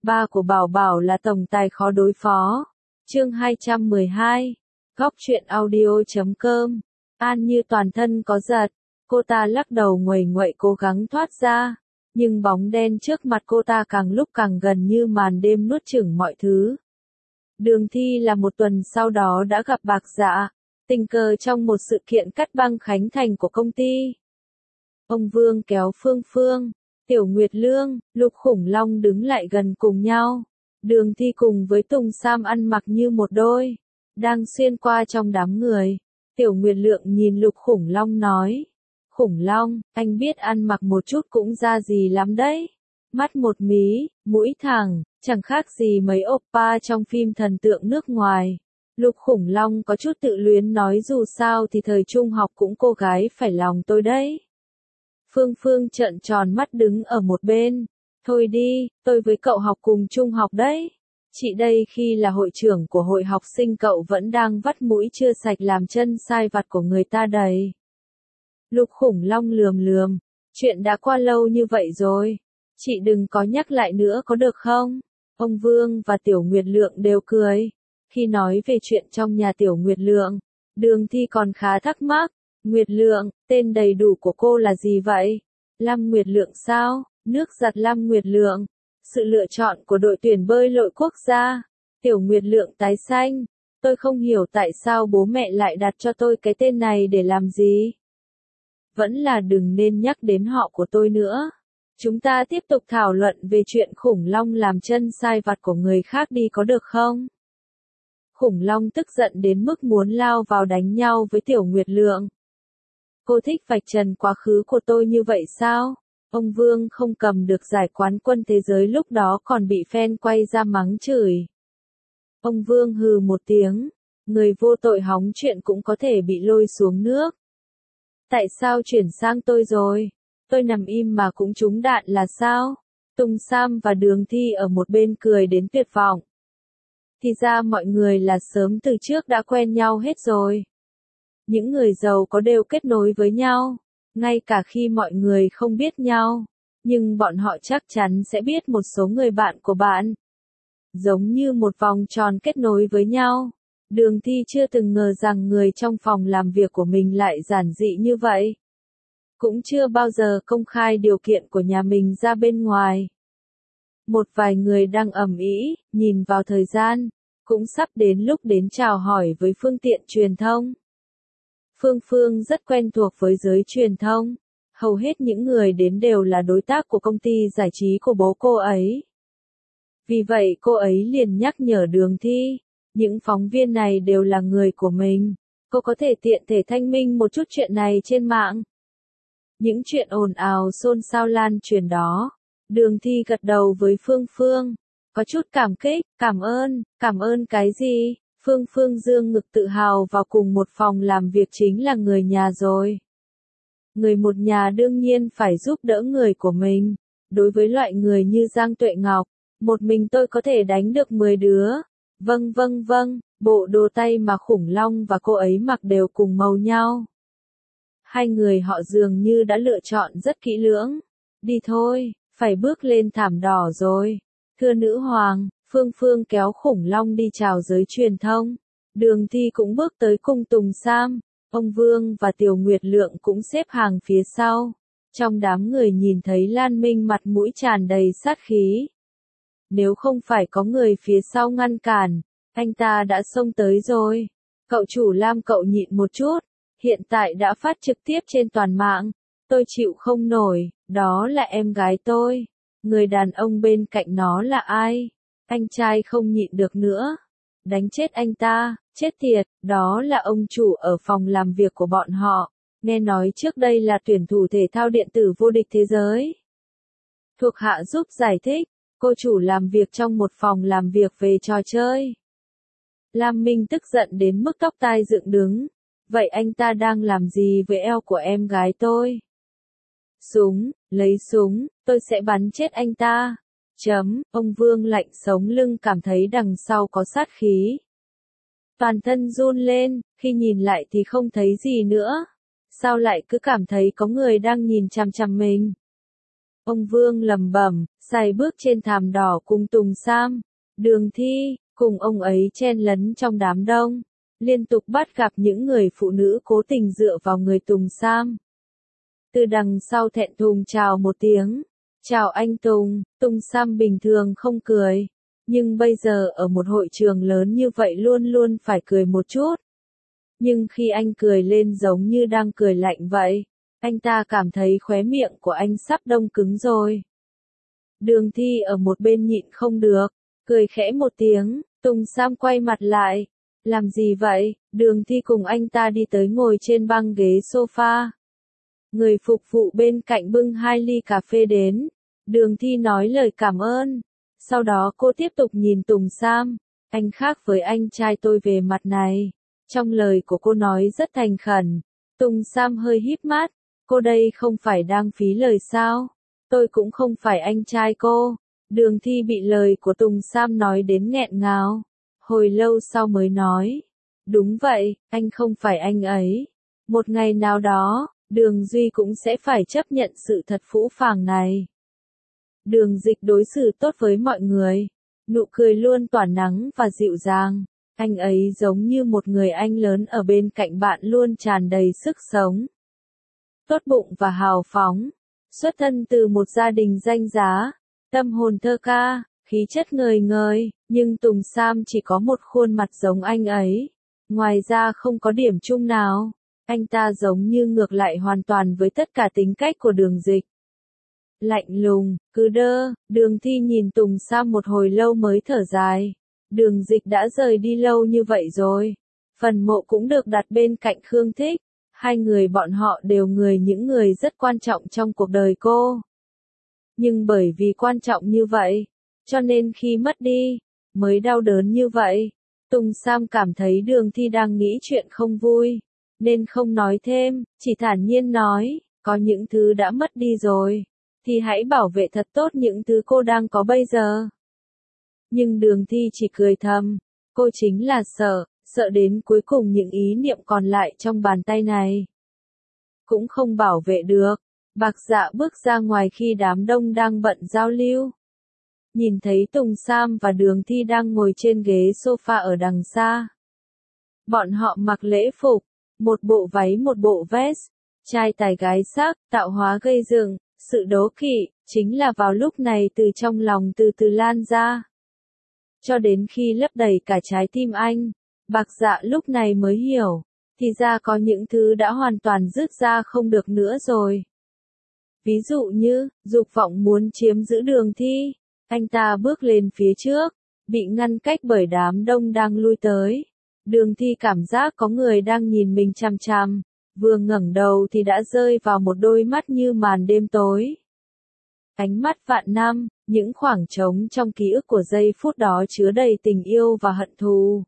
Ba của Bảo Bảo là tổng tài khó đối phó. Chương 212. Góc truyện audio.com. An Như toàn thân có giật, cô ta lắc đầu nguầy nguậy cố gắng thoát ra, nhưng bóng đen trước mặt cô ta càng lúc càng gần như màn đêm nuốt chửng mọi thứ. Đường Thi là một tuần sau đó đã gặp Bạc Dạ, tình cờ trong một sự kiện cắt băng khánh thành của công ty. Ông Vương kéo Phương Phương, Tiểu Nguyệt Lương, Lục Khủng Long đứng lại gần cùng nhau. Đường Thi cùng với Tùng Sam ăn mặc như một đôi, đang xuyên qua trong đám người. Tiểu Nguyệt Lượng nhìn Lục Khủng Long nói: Khủng Long, anh biết ăn mặc một chút cũng ra gì lắm đấy. Mắt một mí, mũi thẳng, chẳng khác gì mấy oppa trong phim thần tượng nước ngoài. Lục Khủng Long có chút tự luyến nói dù sao thì thời trung học cũng cô gái phải lòng tôi đấy. Phương Phương trợn tròn mắt đứng ở một bên. Thôi đi, tôi với cậu học cùng trung học đấy. Chị đây khi là hội trưởng của hội học sinh cậu vẫn đang vắt mũi chưa sạch làm chân sai vặt của người ta đầy. Lục Khủng Long lườm lườm, chuyện đã qua lâu như vậy rồi. Chị đừng có nhắc lại nữa có được không? Ông Vương và Tiểu Nguyệt Lượng đều cười. Khi nói về chuyện trong nhà Tiểu Nguyệt Lượng, Đường Thi còn khá thắc mắc. Nguyệt Lượng, tên đầy đủ của cô là gì vậy? Lam Nguyệt Lượng sao? Nước giặt Lam Nguyệt Lượng. Sự lựa chọn của đội tuyển bơi lội quốc gia. Tiểu Nguyệt Lượng tái xanh. Tôi không hiểu tại sao bố mẹ lại đặt cho tôi cái tên này để làm gì. Vẫn là đừng nên nhắc đến họ của tôi nữa. Chúng ta tiếp tục thảo luận về chuyện Khủng Long làm chân sai vặt của người khác đi có được không? Khủng Long tức giận đến mức muốn lao vào đánh nhau với Tiểu Nguyệt Lượng. Cô thích vạch trần quá khứ của tôi như vậy sao? Ông Vương không cầm được giải quán quân thế giới lúc đó còn bị fan quay ra mắng chửi. Ông Vương hừ một tiếng, người vô tội hóng chuyện cũng có thể bị lôi xuống nước. Tại sao chuyển sang tôi rồi? Tôi nằm im mà cũng trúng đạn là sao? Tùng Sam và Đường Thi ở một bên cười đến tuyệt vọng. Thì ra mọi người là sớm từ trước đã quen nhau hết rồi. Những người giàu có đều kết nối với nhau, ngay cả khi mọi người không biết nhau, nhưng bọn họ chắc chắn sẽ biết một số người bạn của bạn. Giống như một vòng tròn kết nối với nhau. Đường Thi chưa từng ngờ rằng người trong phòng làm việc của mình lại giản dị như vậy. Cũng chưa bao giờ công khai điều kiện của nhà mình ra bên ngoài. Một vài người đang ầm ĩ, nhìn vào thời gian, cũng sắp đến lúc đến chào hỏi với phương tiện truyền thông. Phương Phương rất quen thuộc với giới truyền thông, hầu hết những người đến đều là đối tác của công ty giải trí của bố cô ấy. Vì vậy cô ấy liền nhắc nhở Đường Thi, những phóng viên này đều là người của mình, cô có thể tiện thể thanh minh một chút chuyện này trên mạng. Những chuyện ồn ào xôn xao lan truyền đó, Đường Thi gật đầu với Phương Phương, có chút cảm kích, cảm ơn cái gì? Phương Phương dương ngực tự hào vào cùng một phòng làm việc chính là người nhà rồi. Người một nhà đương nhiên phải giúp đỡ người của mình. Đối với loại người như Giang Tuệ Ngọc, một mình tôi có thể đánh được 10 đứa. Vâng, bộ đồ tay mà Khủng Long và cô ấy mặc đều cùng màu nhau. Hai người họ dường như đã lựa chọn rất kỹ lưỡng. Đi thôi, phải bước lên thảm đỏ rồi. Thưa nữ hoàng. Phương Phương kéo Khủng Long đi chào giới truyền thông. Đường Thi cũng bước tới cùng Tùng Sam. Ông Vương và Tiểu Nguyệt Lượng cũng xếp hàng phía sau. Trong đám người nhìn thấy Lan Minh mặt mũi tràn đầy sát khí. Nếu không phải có người phía sau ngăn cản, anh ta đã xông tới rồi. Cậu chủ Lam cậu nhịn một chút. Hiện tại đã phát trực tiếp trên toàn mạng. Tôi chịu không nổi, đó là em gái tôi. Người đàn ông bên cạnh nó là ai? Anh trai không nhịn được nữa. Đánh chết anh ta, chết tiệt, đó là ông chủ ở phòng làm việc của bọn họ. Nghe nói trước đây là tuyển thủ thể thao điện tử vô địch thế giới. Thuộc hạ giúp giải thích, cô chủ làm việc trong một phòng làm việc về trò chơi. Lam Minh tức giận đến mức tóc tai dựng đứng. Vậy anh ta đang làm gì với eo của em gái tôi? Lấy súng, tôi sẽ bắn chết anh ta. Ông Vương lạnh sống lưng cảm thấy đằng sau có sát khí. Toàn thân run lên, khi nhìn lại thì không thấy gì nữa. Sao lại cứ cảm thấy có người đang nhìn chằm chằm mình? Ông Vương lẩm bẩm, sải bước trên thảm đỏ cùng Tùng Sam, Đường Thi, cùng ông ấy chen lấn trong đám đông, liên tục bắt gặp những người phụ nữ cố tình dựa vào người Tùng Sam. Từ đằng sau thẹn thùng chào một tiếng, chào anh Tùng, Tùng Sam bình thường không cười, nhưng bây giờ ở một hội trường lớn như vậy luôn luôn phải cười một chút. Nhưng khi anh cười lên giống như đang cười lạnh vậy, anh ta cảm thấy khóe miệng của anh sắp đông cứng rồi. Đường Thi ở một bên nhịn không được, cười khẽ một tiếng, Tùng Sam quay mặt lại. Làm gì vậy? Đường Thi cùng anh ta đi tới ngồi trên băng ghế sofa. Người phục vụ bên cạnh bưng 2 ly cà phê đến. Đường Thi nói lời cảm ơn. Sau đó cô tiếp tục nhìn Tùng Sam. Anh khác với anh trai tôi về mặt này. Trong lời của cô nói rất thành khẩn. Tùng Sam hơi híp mắt. Cô đây không phải đang phí lời sao? Tôi cũng không phải anh trai cô. Đường Thi bị lời của Tùng Sam nói đến nghẹn ngào. Hồi lâu sau mới nói. Đúng vậy, anh không phải anh ấy. Một ngày nào đó, Đường Duy cũng sẽ phải chấp nhận sự thật phũ phàng này. Đường Dịch đối xử tốt với mọi người. Nụ cười luôn tỏa nắng và dịu dàng. Anh ấy giống như một người anh lớn ở bên cạnh bạn luôn tràn đầy sức sống. Tốt bụng và hào phóng. Xuất thân từ một gia đình danh giá. Tâm hồn thơ ca, khí chất ngời ngời, nhưng Tùng Sam chỉ có một khuôn mặt giống anh ấy. Ngoài ra không có điểm chung nào. Anh ta giống như ngược lại hoàn toàn với tất cả tính cách của Đường Dịch. Lạnh lùng, cứ đơ, Đường Thi nhìn Tùng Sam một hồi lâu mới thở dài. Đường Dịch đã rời đi lâu như vậy rồi. Phần mộ cũng được đặt bên cạnh Khương Thích. Hai người bọn họ đều những người rất quan trọng trong cuộc đời cô. Nhưng bởi vì quan trọng như vậy, cho nên khi mất đi, mới đau đớn như vậy. Tùng Sam cảm thấy Đường Thi đang nghĩ chuyện không vui, nên không nói thêm, chỉ thản nhiên nói, có những thứ đã mất đi rồi, thì hãy bảo vệ thật tốt những thứ cô đang có bây giờ. Nhưng Đường Thi chỉ cười thầm, cô chính là sợ đến cuối cùng những ý niệm còn lại trong bàn tay này cũng không bảo vệ được. Bạc Dạ bước ra ngoài khi đám đông đang bận giao lưu. Nhìn thấy Tùng Sam và Đường Thi đang ngồi trên ghế sofa ở đằng xa. Bọn họ mặc lễ phục, một bộ váy một bộ vest, trai tài gái sắc, tạo hóa gây dựng, sự đố kỵ, chính là vào lúc này từ trong lòng từ từ lan ra. Cho đến khi lấp đầy cả trái tim anh, Bạc Dạ lúc này mới hiểu, thì ra có những thứ đã hoàn toàn dứt ra không được nữa rồi. Ví dụ như, dục vọng muốn chiếm giữ Đường Thi, anh ta bước lên phía trước, bị ngăn cách bởi đám đông đang lui tới. Đường Thi cảm giác có người đang nhìn mình chằm chằm, vừa ngẩng đầu thì đã rơi vào một đôi mắt như màn đêm tối. Ánh mắt vạn năm, những khoảng trống trong ký ức của giây phút đó chứa đầy tình yêu và hận thù.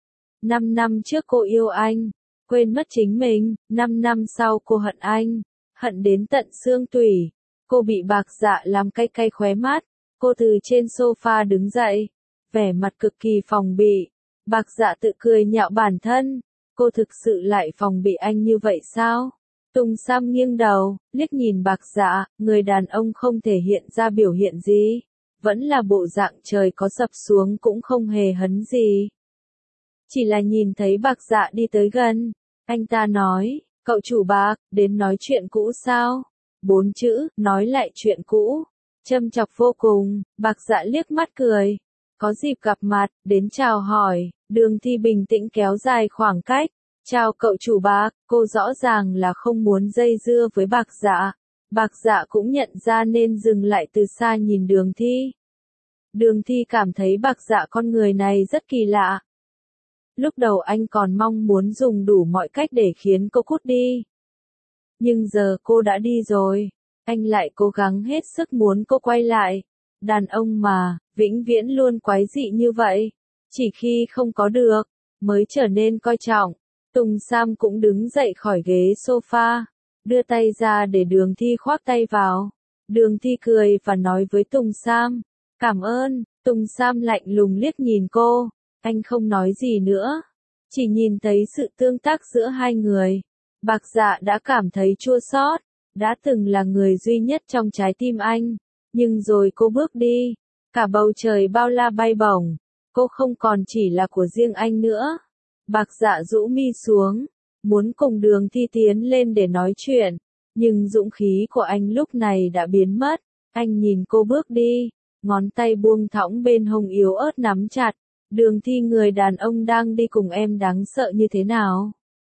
5 năm trước cô yêu anh, quên mất chính mình, 5 năm sau cô hận anh. Hận đến tận xương tủy, cô bị Bạc Dạ làm cay cay khóe mắt, cô từ trên sofa đứng dậy, vẻ mặt cực kỳ phòng bị. Bạc Dạ tự cười nhạo bản thân, cô thực sự lại phòng bị anh như vậy sao? Tùng Sam nghiêng đầu, liếc nhìn Bạc Dạ, người đàn ông không thể hiện ra biểu hiện gì, vẫn là bộ dạng trời có sập xuống cũng không hề hấn gì. Chỉ là nhìn thấy Bạc Dạ đi tới gần, anh ta nói, cậu chủ Bạc, đến nói chuyện cũ sao? 4 chữ, nói lại chuyện cũ. Châm chọc vô cùng, Bạc Dạ liếc mắt cười. Có dịp gặp mặt, đến chào hỏi, Đường Thi bình tĩnh kéo dài khoảng cách. Chào cậu chủ Bạc, cô rõ ràng là không muốn dây dưa với Bạc Dạ. Bạc Dạ cũng nhận ra nên dừng lại từ xa nhìn Đường Thi. Đường Thi cảm thấy Bạc Dạ con người này rất kỳ lạ. Lúc đầu anh còn mong muốn dùng đủ mọi cách để khiến cô cút đi. Nhưng giờ cô đã đi rồi, anh lại cố gắng hết sức muốn cô quay lại. Đàn ông mà, vĩnh viễn luôn quái dị như vậy. Chỉ khi không có được, mới trở nên coi trọng. Tùng Sam cũng đứng dậy khỏi ghế sofa, đưa tay ra để Đường Thi khoác tay vào. Đường Thi cười và nói với Tùng Sam, cảm ơn. Tùng Sam lạnh lùng liếc nhìn cô, anh không nói gì nữa, chỉ nhìn thấy sự tương tác giữa hai người. Bạc Dạ đã cảm thấy chua xót, đã từng là người duy nhất trong trái tim anh, nhưng rồi cô bước đi, cả bầu trời bao la bay bổng, cô không còn chỉ là của riêng anh nữa. Bạc Dạ rũ mi xuống, muốn cùng Đường Thi tiến lên để nói chuyện, nhưng dũng khí của anh lúc này đã biến mất. Anh nhìn cô bước đi, ngón tay buông thõng bên hông yếu ớt nắm chặt. Đường Thi, người đàn ông đang đi cùng em đáng sợ như thế nào?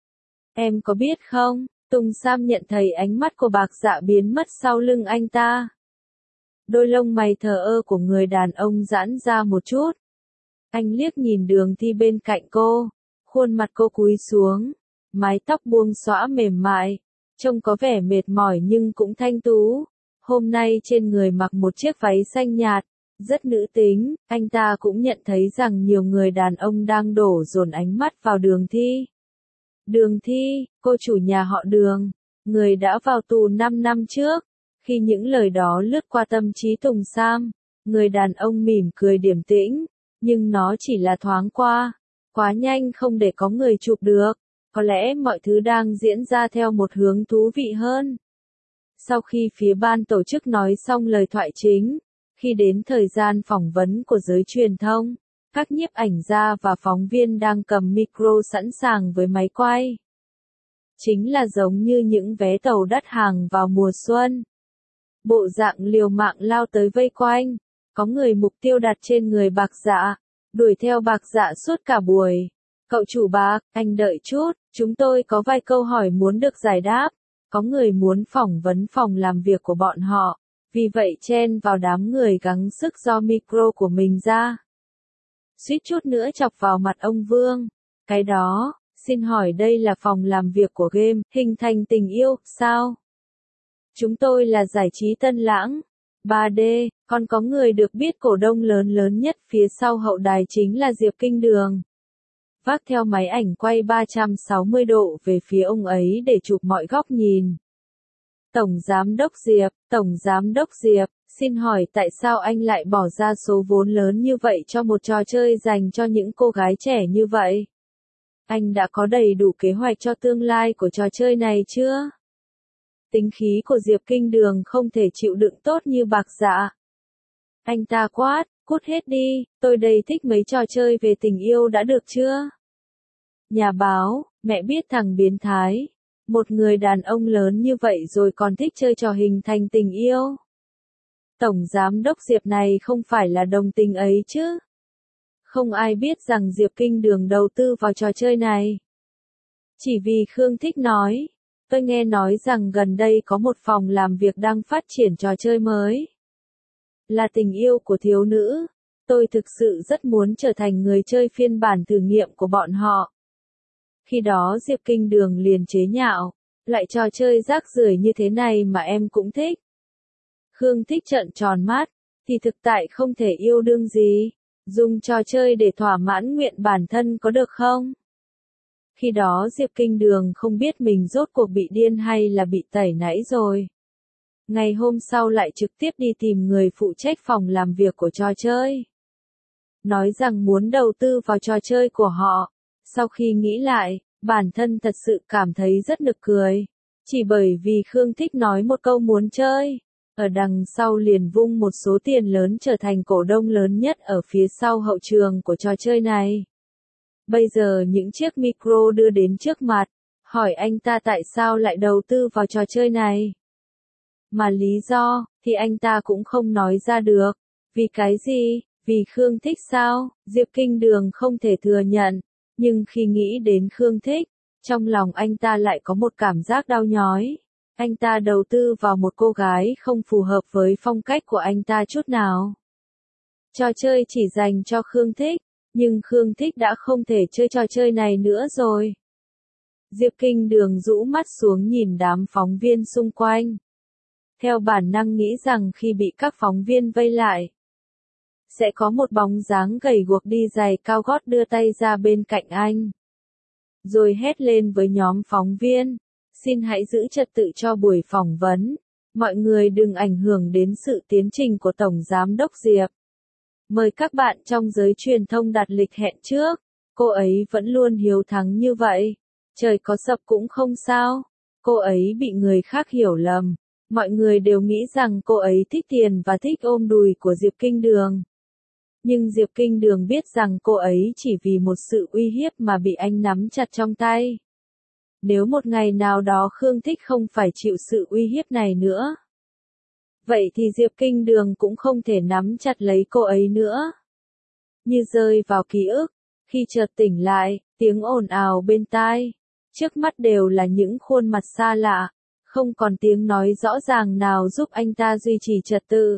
Em có biết không? Tùng Sam nhận thấy ánh mắt của Bạc Dạ biến mất sau lưng anh ta. Đôi lông mày thờ ơ của người đàn ông giãn ra một chút. Anh liếc nhìn Đường Thi bên cạnh cô, khuôn mặt cô cúi xuống, mái tóc buông xõa mềm mại, trông có vẻ mệt mỏi nhưng cũng thanh tú. Hôm nay trên người mặc một chiếc váy xanh nhạt, rất nữ tính. Anh ta cũng nhận thấy rằng nhiều người đàn ông đang đổ dồn ánh mắt vào Đường Thi. Đường Thi, cô chủ nhà họ Đường, người đã vào tù 5 năm trước. Khi những lời đó lướt qua tâm trí Tùng Sam, người đàn ông mỉm cười điềm tĩnh, nhưng nó chỉ là thoáng qua, quá nhanh không để có người chụp được. Có lẽ mọi thứ đang diễn ra theo một hướng thú vị hơn. Sau khi phía ban tổ chức nói xong lời thoại chính, khi đến thời gian phỏng vấn của giới truyền thông, các nhiếp ảnh gia và phóng viên đang cầm micro sẵn sàng với máy quay. Chính là giống như những vé tàu đắt hàng vào mùa xuân. Bộ dạng liều mạng lao tới vây quanh, có người mục tiêu đặt trên người Bạc Dạ, đuổi theo Bạc Dạ suốt cả buổi. Cậu chủ Bạc, anh đợi chút, chúng tôi có vài câu hỏi muốn được giải đáp. Có người muốn phỏng vấn phòng làm việc của bọn họ, vì vậy chen vào đám người gắng sức do micro của mình ra. Suýt chút nữa chọc vào mặt ông Vương. Cái đó, xin hỏi đây là phòng làm việc của game Hình Thành Tình Yêu, sao? Chúng tôi là giải trí Tân Lãng, 3D, còn có người được biết cổ đông lớn nhất phía sau hậu đài chính là Diệp Kinh Đường. Vác theo máy ảnh quay 360 độ về phía ông ấy để chụp mọi góc nhìn. Tổng Giám đốc Diệp, xin hỏi tại sao anh lại bỏ ra số vốn lớn như vậy cho một trò chơi dành cho những cô gái trẻ như vậy? Anh đã có đầy đủ kế hoạch cho tương lai của trò chơi này chưa? Tính khí của Diệp Kinh Đường không thể chịu đựng tốt như Bạc Dạ. Anh ta quát, cút hết đi, tôi đây thích mấy trò chơi về tình yêu đã được chưa? Nhà báo, mẹ biết thằng biến thái. Một người đàn ông lớn như vậy rồi còn thích chơi trò Hình Thành Tình Yêu. Tổng Giám đốc Diệp này không phải là đồng tình ấy chứ? Không ai biết rằng Diệp Kinh Đường đầu tư vào trò chơi này. Chỉ vì Khương Thích nói. Tôi nghe nói rằng gần đây có một phòng làm việc đang phát triển trò chơi mới. Là tình yêu của thiếu nữ. Tôi thực sự rất muốn trở thành người chơi phiên bản thử nghiệm của bọn họ. Khi đó Diệp Kinh Đường liền chế nhạo. Loại trò chơi rác rưởi như thế này mà em cũng thích. Khương Thích trợn tròn mắt. Thì thực tại không thể yêu đương gì. Dùng trò chơi để thỏa mãn nguyện bản thân có được không? Khi đó Diệp Kinh Đường không biết mình rốt cuộc bị điên hay là bị tẩy nãy rồi. Ngày hôm sau lại trực tiếp đi tìm người phụ trách phòng làm việc của trò chơi. Nói rằng muốn đầu tư vào trò chơi của họ. Sau khi nghĩ lại, bản thân thật sự cảm thấy rất nực cười. Chỉ bởi vì Khương Thích nói một câu muốn chơi. Ở đằng sau liền vung một số tiền lớn trở thành cổ đông lớn nhất ở phía sau hậu trường của trò chơi này. Bây giờ những chiếc micro đưa đến trước mặt, hỏi anh ta tại sao lại đầu tư vào trò chơi này. Mà lý do, thì anh ta cũng không nói ra được. Vì cái gì? Vì Khương Thích sao? Diệp Kinh Đường không thể thừa nhận. Nhưng khi nghĩ đến Khương Thích, trong lòng anh ta lại có một cảm giác đau nhói. Anh ta đầu tư vào một cô gái không phù hợp với phong cách của anh ta chút nào. Trò chơi chỉ dành cho Khương Thích, nhưng Khương Thích đã không thể chơi trò chơi này nữa rồi. Diệp Kinh Đường rũ mắt xuống nhìn đám phóng viên xung quanh. Theo bản năng nghĩ rằng khi bị các phóng viên vây lại, sẽ có một bóng dáng gầy guộc đi giày cao gót đưa tay ra bên cạnh anh. Rồi hét lên với nhóm phóng viên, xin hãy giữ trật tự cho buổi phỏng vấn. Mọi người đừng ảnh hưởng đến sự tiến trình của Tổng Giám đốc Diệp. Mời các bạn trong giới truyền thông đặt lịch hẹn trước. Cô ấy vẫn luôn hiếu thắng như vậy. Trời có sập cũng không sao. Cô ấy bị người khác hiểu lầm. Mọi người đều nghĩ rằng cô ấy thích tiền và thích ôm đùi của Diệp Kinh Đường. Nhưng Diệp Kinh Đường biết rằng cô ấy chỉ vì một sự uy hiếp mà bị anh nắm chặt trong tay. Nếu một ngày nào đó Khương Thích không phải chịu sự uy hiếp này nữa, vậy thì Diệp Kinh Đường cũng không thể nắm chặt lấy cô ấy nữa. Như rơi vào ký ức, khi chợt tỉnh lại, tiếng ồn ào bên tai, trước mắt đều là những khuôn mặt xa lạ, không còn tiếng nói rõ ràng nào giúp anh ta duy trì trật tự.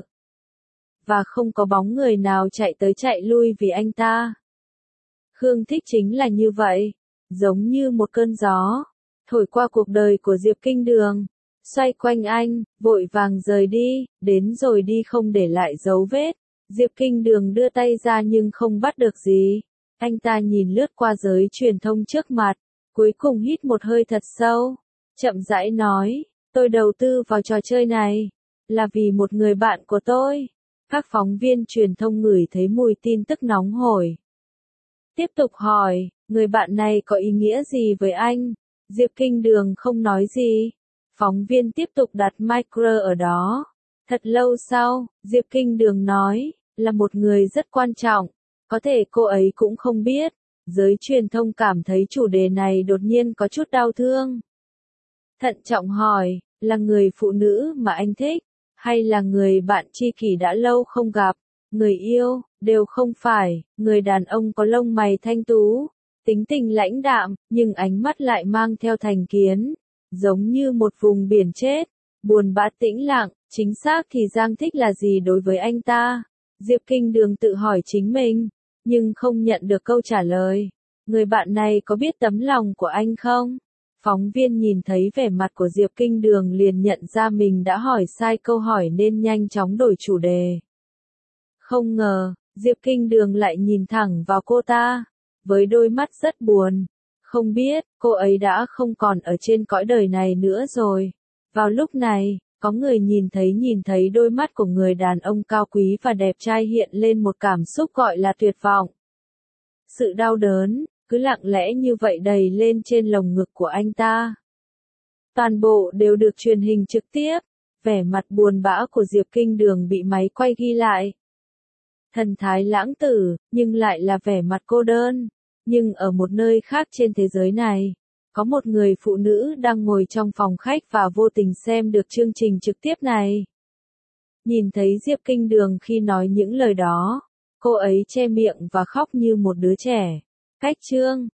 Và không có bóng người nào chạy tới chạy lui vì anh ta. Khương Thích chính là như vậy, giống như một cơn gió, thổi qua cuộc đời của Diệp Kinh Đường, xoay quanh anh, vội vàng rời đi, đến rồi đi không để lại dấu vết. Diệp Kinh Đường đưa tay ra nhưng không bắt được gì. Anh ta nhìn lướt qua giới truyền thông trước mặt, cuối cùng hít một hơi thật sâu, chậm rãi nói, tôi đầu tư vào trò chơi này, là vì một người bạn của tôi. Các phóng viên truyền thông ngửi thấy mùi tin tức nóng hổi. Tiếp tục hỏi, người bạn này có ý nghĩa gì với anh? Diệp Kinh Đường không nói gì. Phóng viên tiếp tục đặt micro ở đó. Thật lâu sau, Diệp Kinh Đường nói, là một người rất quan trọng. Có thể cô ấy cũng không biết. Giới truyền thông cảm thấy chủ đề này đột nhiên có chút đau thương. Thận trọng hỏi, là người phụ nữ mà anh thích, hay là người bạn tri kỷ đã lâu không gặp, người yêu, đều không phải, người đàn ông có lông mày thanh tú, tính tình lãnh đạm, nhưng ánh mắt lại mang theo thành kiến, giống như một vùng biển chết, buồn bã tĩnh lặng, chính xác thì Giang thích là gì đối với anh ta? Diệp Kinh Đường tự hỏi chính mình, nhưng không nhận được câu trả lời. Người bạn này có biết tấm lòng của anh không? Phóng viên nhìn thấy vẻ mặt của Diệp Kinh Đường liền nhận ra mình đã hỏi sai câu hỏi nên nhanh chóng đổi chủ đề. Không ngờ, Diệp Kinh Đường lại nhìn thẳng vào cô ta, với đôi mắt rất buồn. Không biết, cô ấy đã không còn ở trên cõi đời này nữa rồi. Vào lúc này, có người nhìn thấy đôi mắt của người đàn ông cao quý và đẹp trai hiện lên một cảm xúc gọi là tuyệt vọng. Sự đau đớn, cứ lặng lẽ như vậy đầy lên trên lồng ngực của anh ta. Toàn bộ đều được truyền hình trực tiếp, vẻ mặt buồn bã của Diệp Kinh Đường bị máy quay ghi lại. Thần thái lãng tử, nhưng lại là vẻ mặt cô đơn. Nhưng ở một nơi khác trên thế giới này, có một người phụ nữ đang ngồi trong phòng khách và vô tình xem được chương trình trực tiếp này. Nhìn thấy Diệp Kinh Đường khi nói những lời đó, cô ấy che miệng và khóc như một đứa trẻ. Cách chương